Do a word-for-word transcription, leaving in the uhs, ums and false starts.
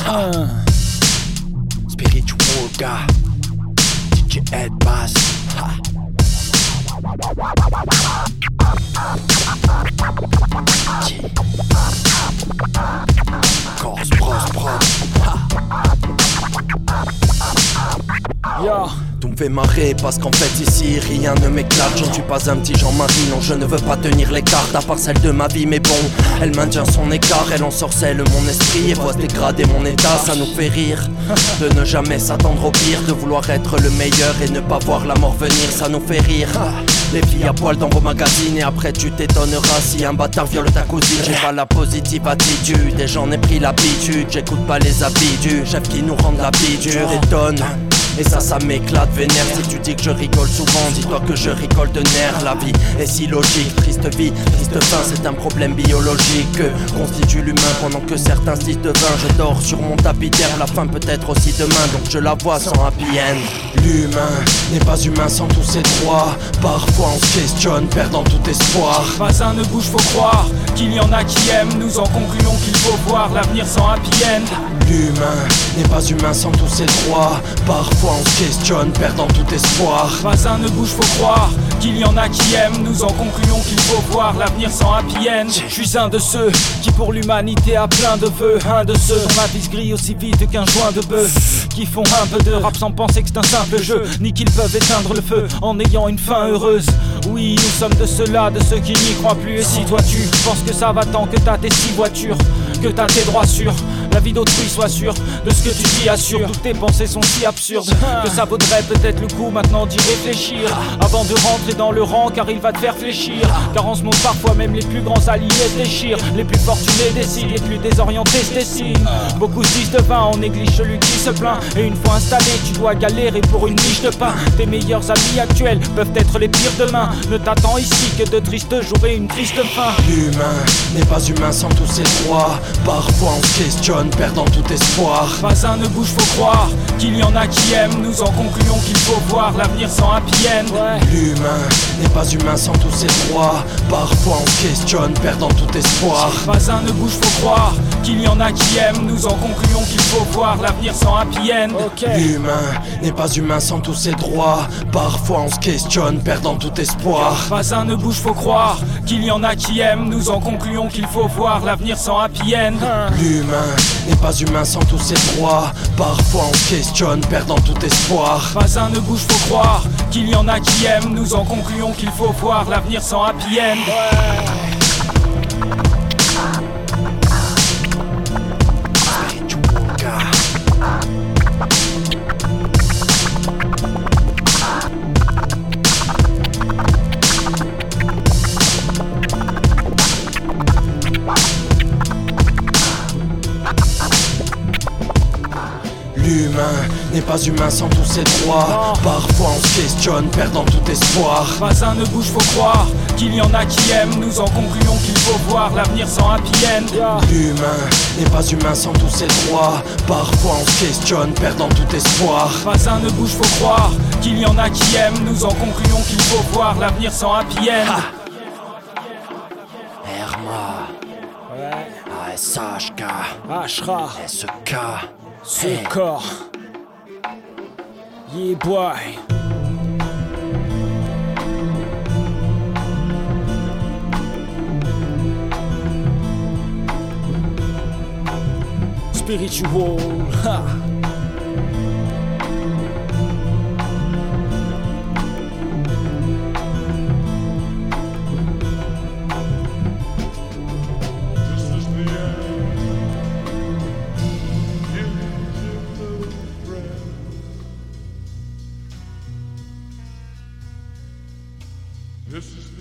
Uh. Spiritual gars, D J Ed Bass. Ha. Corse Bros Bros. Yo. Tout me fait marrer parce qu'en fait ici rien ne m'éclate. Je ne suis pas un petit Jean-Marie, non je ne veux pas tenir les cartes à part celle de ma vie. Mais bon, elle maintient son écart, elle ensorcelle mon esprit et voit se dégrader mon état. Ça nous fait rire de ne jamais s'attendre au pire, de vouloir être le meilleur et ne pas voir la mort venir. Ça nous fait rire, les filles à poil dans vos magazines. Et après tu t'étonneras si un bâtard viole ta cousine. J'ai pas la positive attitude et j'en ai pris l'habitude. J'écoute pas les habits du chef qui nous rendent la vie dure. Étonne. Et ça, ça m'éclate vénère. Si tu dis que je rigole souvent, dis-toi que je rigole de nerfs. La vie est si logique, triste vie, triste fin. C'est un problème biologique que constitue l'humain. Pendant que certains se disent de vin, je dors sur mon tapis d'air. La fin peut être aussi demain, donc je la vois sans happy end. L'humain n'est pas humain sans tous ses droits. Parfois on se questionne, perdant tout espoir. Pas un ne bouge, faut croire qu'il y en a qui aiment. Nous en concluons qu'il faut voir l'avenir sans happy end. L'humain n'est pas humain sans tous ses droits. Parfois on se questionne, perdant tout espoir. Pas un ne bouge, faut croire qu'il y en a qui aiment. Nous en concluons qu'il faut voir l'avenir sans happy end. Je suis un de ceux qui pour l'humanité a plein de vœux. Un de ceux dont la vie se grille aussi vite qu'un joint de bœuf. Qui font un peu de rap sans penser que c'est un simple jeu, ni qu'ils peuvent éteindre le feu en ayant une fin heureuse. Oui, nous sommes de ceux-là, de ceux qui n'y croient plus. Et si toi tu penses que ça va tant que t'as tes six voitures, que t'as tes droits sûrs, la vie d'autrui soit sûre de ce que tu dis assure. Toutes tes pensées sont si absurdes que ça vaudrait peut-être le coup maintenant d'y réfléchir avant de rentrer dans le rang, car il va te faire fléchir. Car en ce monde parfois même les plus grands alliés se déchirent. Les plus fortunés décident, les plus désorientés se dessinent. Beaucoup se disent de vin, on néglige celui qui se plaint. Et une fois installé, tu dois galérer pour une miche de pain. Tes meilleurs amis actuels peuvent être les pires demain. Ne t'attends ici que de tristes jours et une triste fin. L'humain n'est pas humain sans tous ses droits. Parfois on se questionne, perdant tout espoir. Pas un ne bouge, faut croire qu'il y en a qui aiment. Nous en concluons qu'il faut voir l'avenir sans happy end. Ouais. L'humain n'est pas humain sans tous ses droits. Parfois on se questionne, perdant tout espoir. Pas un ne bouge, faut croire qu'il y en a qui aiment. Nous en concluons qu'il faut voir l'avenir sans happy end. Okay. L'humain n'est pas humain sans tous ses droits. Parfois on se questionne, perdant tout espoir. Pas un ne bouge, faut croire qu'il y en a qui aiment. Nous en concluons qu'il faut voir l'avenir sans happy end. L'humain n'est pas humain sans tous ses droits. Parfois on se questionne, perdant tout espoir. Pas un ne bouge, faut croire qu'il y en a qui aiment. Nous en concluons qu'il faut voir l'avenir sans happy end. Ouais. L'humain n'est pas humain sans tous ses droits. Parfois on se questionne, perdant tout espoir. Pas un ne bouge, faut croire qu'il y en a qui aiment. Nous en concluons qu'il faut voir l'avenir sans happy end. L'humain n'est pas humain sans tous ses droits. Parfois on se questionne, perdant tout espoir. Pas un ne bouge, faut croire qu'il y en a qui aiment. Nous en concluons qu'il faut voir l'avenir sans happy end. Ha. Herma, ouais. A S H K, Ashra, S K, ce corps. Yeah boy. Spiritual. Ha. This is